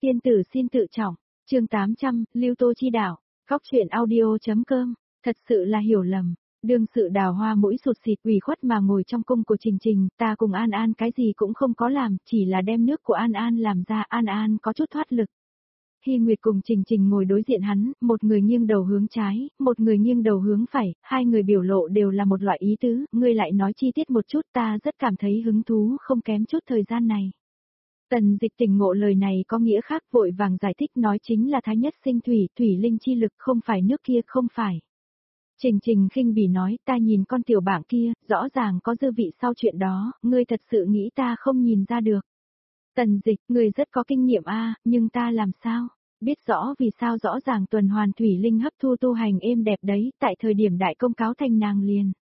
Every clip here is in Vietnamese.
Tiên tử xin tự trọng, chương 800, Lưu Tô chi đạo, góc truyện audio.com, thật sự là hiểu lầm. Đương sự Đào Hoa mũi sụt xịt ủy khuất mà ngồi trong cung của Trình Trình, ta cùng An An cái gì cũng không có làm, chỉ là đem nước của An An làm ra, An An có chút thoát lực. Hy Nguyệt cùng Trình Trình ngồi đối diện hắn, một người nghiêng đầu hướng trái, một người nghiêng đầu hướng phải, hai người biểu lộ đều là một loại ý tứ, ngươi lại nói chi tiết một chút, ta rất cảm thấy hứng thú không kém chút thời gian này. Tần Dịch tỉnh ngộ lời này có nghĩa khác, vội vàng giải thích nói chính là thái nhất sinh thủy, thủy linh chi lực, không phải nước kia, không phải. Trình Trình khinh bỉ nói, ta nhìn con tiểu bảng kia, rõ ràng có dư vị sau chuyện đó, ngươi thật sự nghĩ ta không nhìn ra được. Tần Dịch, ngươi rất có kinh nghiệm a, nhưng ta làm sao? Biết rõ vì sao rõ ràng tuần hoàn thủy linh hấp thu tu hành êm đẹp đấy, tại thời điểm đại công cáo thành nàng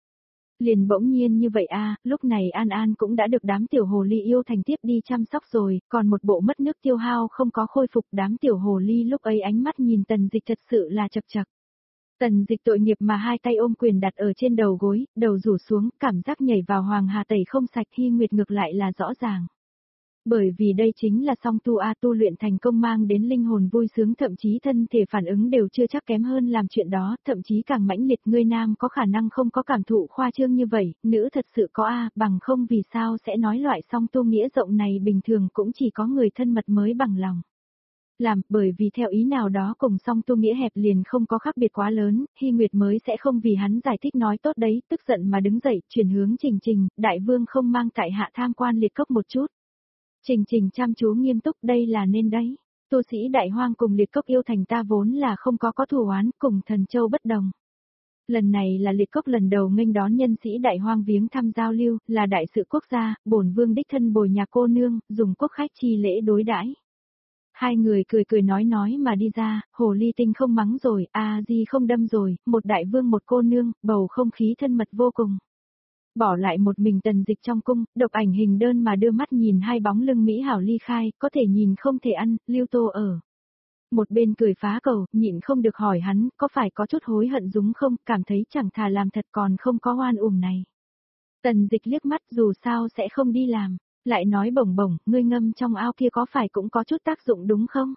liền bỗng nhiên như vậy a, lúc này An An cũng đã được đám tiểu hồ ly yêu thành tiếp đi chăm sóc rồi, còn một bộ mất nước tiêu hao không có khôi phục, đám tiểu hồ ly lúc ấy ánh mắt nhìn Tần Dịch thật sự là chật chật. Tần Dịch tội nghiệp mà hai tay ôm quyền đặt ở trên đầu gối, đầu rủ xuống, cảm giác nhảy vào hoàng hà tẩy không sạch. Hy Nguyệt ngược lại là rõ ràng. Bởi vì đây chính là song tu tu luyện thành công mang đến linh hồn vui sướng, thậm chí thân thể phản ứng đều chưa chắc kém hơn làm chuyện đó, thậm chí càng mãnh liệt. Ngươi nam có khả năng không có cảm thụ khoa trương như vậy, nữ thật sự có bằng không vì sao sẽ nói loại song tu nghĩa rộng này bình thường cũng chỉ có người thân mật mới bằng lòng. Làm, bởi vì theo ý nào đó cùng song tu nghĩa hẹp liền không có khác biệt quá lớn, Hy Nguyệt mới sẽ không vì hắn giải thích nói tốt đấy, tức giận mà đứng dậy, chuyển hướng Trình Trình, đại vương không mang tại hạ tham quan liệt cốc một chút. Trình Trình chăm chú nghiêm túc, đây là nên đấy. Tu sĩ đại hoang cùng liệt cốc yêu thành ta vốn là không có thù oán, cùng thần châu bất đồng. Lần này là liệt cốc lần đầu nghênh đón nhân sĩ đại hoang viếng thăm giao lưu, là đại sự quốc gia, bổn vương đích thân bồi nhà cô nương, dùng quốc khách chi lễ đối đãi. Hai người cười nói mà đi ra, hồ ly tinh không mắng rồi, di không đâm rồi, một đại vương một cô nương, bầu không khí thân mật vô cùng. Bỏ lại một mình Tần Dịch trong cung, độc ảnh hình đơn mà đưa mắt nhìn hai bóng lưng mỹ hảo ly khai, có thể nhìn không thể ăn, Lưu Tô ở. Một bên cười phá cầu, nhịn không được hỏi hắn, có phải có chút hối hận đúng không, cảm thấy chẳng thà làm thật còn không có oan uổng này. Tần Dịch liếc mắt, dù sao sẽ không đi làm. Lại nói bổng bổng, ngươi ngâm trong ao kia có phải cũng có chút tác dụng đúng không?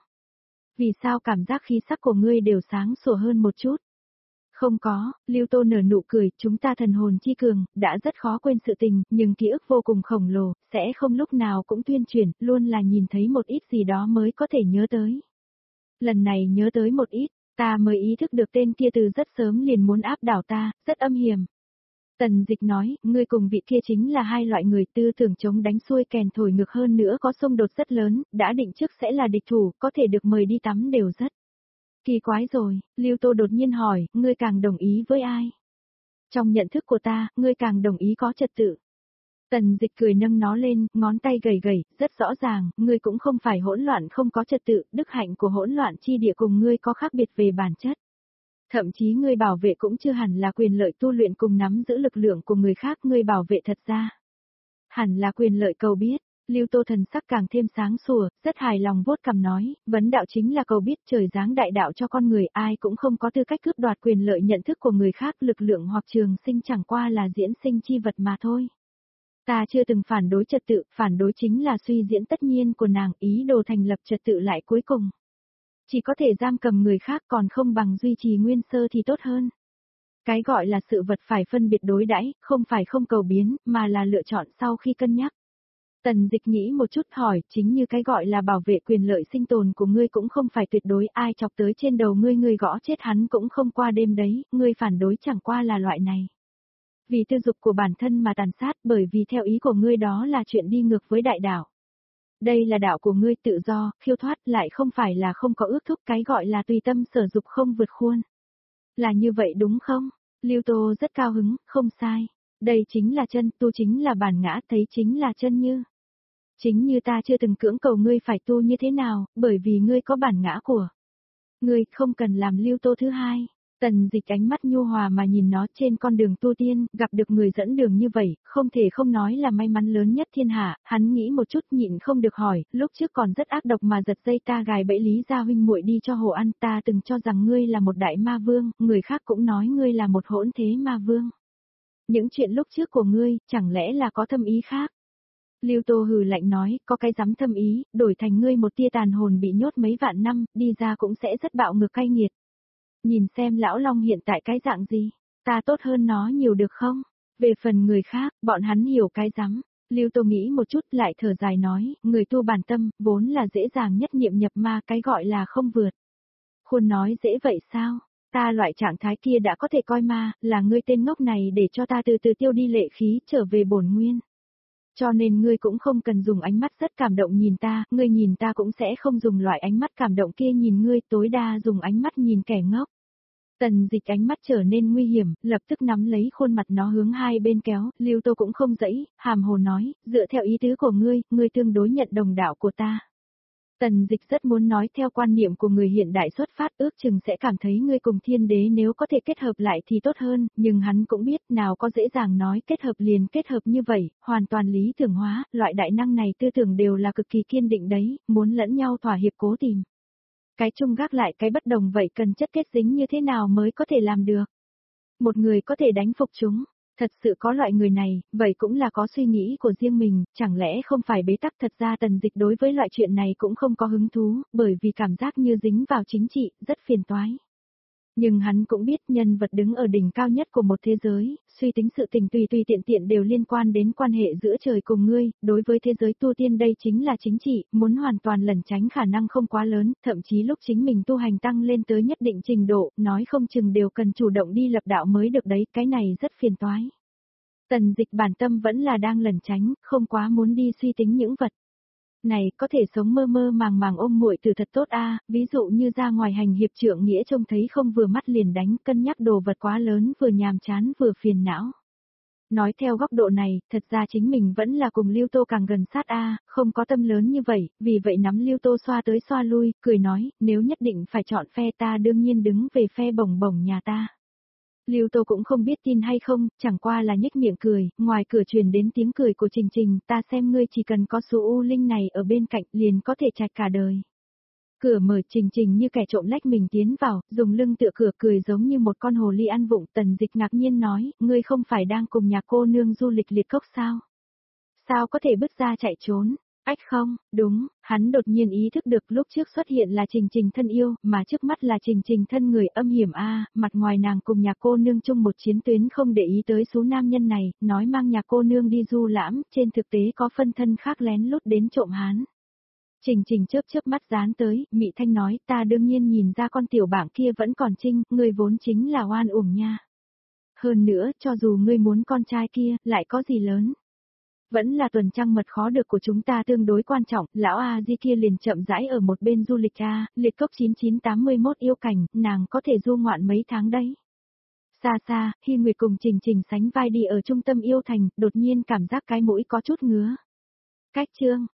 Vì sao cảm giác khí sắc của ngươi đều sáng sủa hơn một chút? Không có, Lưu Tô nở nụ cười, chúng ta thần hồn chi cường, đã rất khó quên sự tình, nhưng ký ức vô cùng khổng lồ, sẽ không lúc nào cũng tuyên truyền, luôn là nhìn thấy một ít gì đó mới có thể nhớ tới. Lần này nhớ tới một ít, ta mới ý thức được tên kia từ rất sớm liền muốn áp đảo ta, rất âm hiểm. Tần Dịch nói, ngươi cùng vị kia chính là hai loại người, tư tưởng chống đánh xuôi kèn thổi ngược, hơn nữa có xung đột rất lớn, đã định trước sẽ là địch thủ, có thể được mời đi tắm đều rất kỳ quái rồi. Lưu Tô đột nhiên hỏi, ngươi càng đồng ý với ai? Trong nhận thức của ta, ngươi càng đồng ý có trật tự. Tần Dịch cười nâng nó lên, ngón tay gầy, rất rõ ràng, ngươi cũng không phải hỗn loạn không có trật tự, đức hạnh của hỗn loạn chi địa cùng ngươi có khác biệt về bản chất. Thậm chí ngươi bảo vệ cũng chưa hẳn là quyền lợi tu luyện cùng nắm giữ lực lượng của người khác, ngươi bảo vệ thật ra hẳn là quyền lợi cầu biết. Lưu Tô thần sắc càng thêm sáng sủa, rất hài lòng vuốt cằm nói, vấn đạo chính là cầu biết, trời giáng đại đạo cho con người, ai cũng không có tư cách cướp đoạt quyền lợi nhận thức của người khác, lực lượng hoặc trường sinh chẳng qua là diễn sinh chi vật mà thôi. Ta chưa từng phản đối trật tự, phản đối chính là suy diễn tất nhiên của nàng, ý đồ thành lập trật tự lại cuối cùng chỉ có thể giam cầm người khác, còn không bằng duy trì nguyên sơ thì tốt hơn. Cái gọi là sự vật phải phân biệt đối đãi, không phải không cầu biến, mà là lựa chọn sau khi cân nhắc. Tần Dịch nghĩ một chút hỏi, chính như cái gọi là bảo vệ quyền lợi sinh tồn của ngươi cũng không phải tuyệt đối, ai chọc tới trên đầu ngươi gõ chết hắn cũng không qua đêm đấy, ngươi phản đối chẳng qua là loại này. Vì tư dục của bản thân mà tàn sát, bởi vì theo ý của ngươi đó là chuyện đi ngược với đại đạo. Đây là đạo của ngươi, tự do, khiêu thoát, lại không phải là không có ước thúc, cái gọi là tùy tâm sở dục không vượt khuôn. Là như vậy đúng không? Lưu Tô rất cao hứng, không sai. Đây chính là chân, tu chính là bản ngã, thấy chính là chân như. Chính như ta chưa từng cưỡng cầu ngươi phải tu như thế nào, bởi vì ngươi có bản ngã của ngươi, không cần làm Lưu Tô thứ hai. Tần Dịch ánh mắt nhu hòa mà nhìn nó, trên con đường tu tiên, gặp được người dẫn đường như vậy, không thể không nói là may mắn lớn nhất thiên hạ. Hắn nghĩ một chút nhịn không được hỏi, lúc trước còn rất ác độc mà giật dây ta gài bẫy Lý gia huynh muội đi cho hồ ăn, ta từng cho rằng ngươi là một đại ma vương, người khác cũng nói ngươi là một hỗn thế ma vương. Những chuyện lúc trước của ngươi, chẳng lẽ là có thâm ý khác? Lưu Tô hừ lạnh nói, có cái dám thâm ý, đổi thành ngươi một tia tàn hồn bị nhốt mấy vạn năm, đi ra cũng sẽ rất bạo ngược cay nghiệt. Nhìn xem lão long hiện tại cái dạng gì, ta tốt hơn nó nhiều được không? Về phần người khác, bọn hắn hiểu cái rắm. Lưu Tô nghĩ một chút lại thở dài nói, người tu bản tâm, vốn là dễ dàng nhất niệm nhập ma, cái gọi là không vượt. Khuôn nói dễ vậy sao? Ta loại trạng thái kia đã có thể coi ma, là ngươi tên ngốc này để cho ta từ từ tiêu đi lệ khí trở về bổn nguyên. Cho nên ngươi cũng không cần dùng ánh mắt rất cảm động nhìn ta, ngươi nhìn ta cũng sẽ không dùng loại ánh mắt cảm động kia nhìn ngươi, tối đa dùng ánh mắt nhìn kẻ ngốc. Tần Dịch ánh mắt trở nên nguy hiểm, lập tức nắm lấy khuôn mặt nó hướng hai bên kéo, Lưu Tô cũng không dẫy, hàm hồ nói, dựa theo ý tứ của ngươi tương đối nhận đồng đạo của ta. Tần Dịch rất muốn nói theo quan niệm của người hiện đại xuất phát, ước chừng sẽ cảm thấy ngươi cùng thiên đế nếu có thể kết hợp lại thì tốt hơn, nhưng hắn cũng biết nào có dễ dàng nói kết hợp liền kết hợp như vậy, hoàn toàn lý tưởng hóa, loại đại năng này tư tưởng đều là cực kỳ kiên định đấy, muốn lẫn nhau thỏa hiệp cố tìm. Cái chung gác lại cái bất đồng vậy cần chất kết dính như thế nào mới có thể làm được. Một người có thể đánh phục chúng, thật sự có loại người này, vậy cũng là có suy nghĩ của riêng mình, chẳng lẽ không phải bế tắc. Thật ra Tần Dịch đối với loại chuyện này cũng không có hứng thú, bởi vì cảm giác như dính vào chính trị, rất phiền toái. Nhưng hắn cũng biết nhân vật đứng ở đỉnh cao nhất của một thế giới, suy tính sự tình tùy tùy tiện tiện đều liên quan đến quan hệ giữa trời cùng ngươi, đối với thế giới tu tiên đây chính là chính trị, muốn hoàn toàn lẩn tránh khả năng không quá lớn, thậm chí lúc chính mình tu hành tăng lên tới nhất định trình độ, nói không chừng đều cần chủ động đi lập đạo mới được đấy, cái này rất phiền toái. Tần Dịch bản tâm vẫn là đang lẩn tránh, không quá muốn đi suy tính những vật này, có thể sống mơ mơ màng màng ôm muội từ thật tốt a, ví dụ như ra ngoài hành hiệp trượng nghĩa trông thấy không vừa mắt liền đánh, cân nhắc đồ vật quá lớn vừa nhàm chán vừa phiền não. Nói theo góc độ này, thật ra chính mình vẫn là cùng Lưu Tô càng gần sát a, không có tâm lớn như vậy, vì vậy nắm Lưu Tô xoa tới xoa lui, cười nói, nếu nhất định phải chọn phe ta đương nhiên đứng về phe bổng bổng nhà ta. Lưu Tô cũng không biết tin hay không, chẳng qua là nhếch miệng cười, ngoài cửa truyền đến tiếng cười của Trình Trình, ta xem ngươi chỉ cần có số U Linh này ở bên cạnh liền có thể trạch cả đời. Cửa mở, Trình Trình như kẻ trộm lách mình tiến vào, dùng lưng tựa cửa cười giống như một con hồ ly ăn vụng. Tần Dịch ngạc nhiên nói, ngươi không phải đang cùng nhà cô nương du lịch liệt cốc sao? Sao có thể bứt ra chạy trốn? Ách không, đúng, hắn đột nhiên ý thức được lúc trước xuất hiện là Trình Trình thân yêu, mà trước mắt là Trình Trình thân người âm hiểm a, mặt ngoài nàng cùng nhà cô nương chung một chiến tuyến không để ý tới số nam nhân này, nói mang nhà cô nương đi du lãm, trên thực tế có phân thân khác lén lút đến trộm hắn. Trình Trình chớp chớp mắt dán tới, Mị Thanh nói, ta đương nhiên nhìn ra con tiểu bảng kia vẫn còn trinh, ngươi vốn chính là oan uổng nha. Hơn nữa, cho dù ngươi muốn con trai kia, lại có gì lớn. Vẫn là tuần trăng mật khó được của chúng ta tương đối quan trọng, lão A Di kia liền chậm rãi ở một bên du lịch a, liệt cốc 9981 yêu cảnh, nàng có thể du ngoạn mấy tháng đấy. Xa xa, Hi Nguyệt cùng Trình Trình sánh vai đi ở trung tâm yêu thành, đột nhiên cảm giác cái mũi có chút ngứa. Cách chương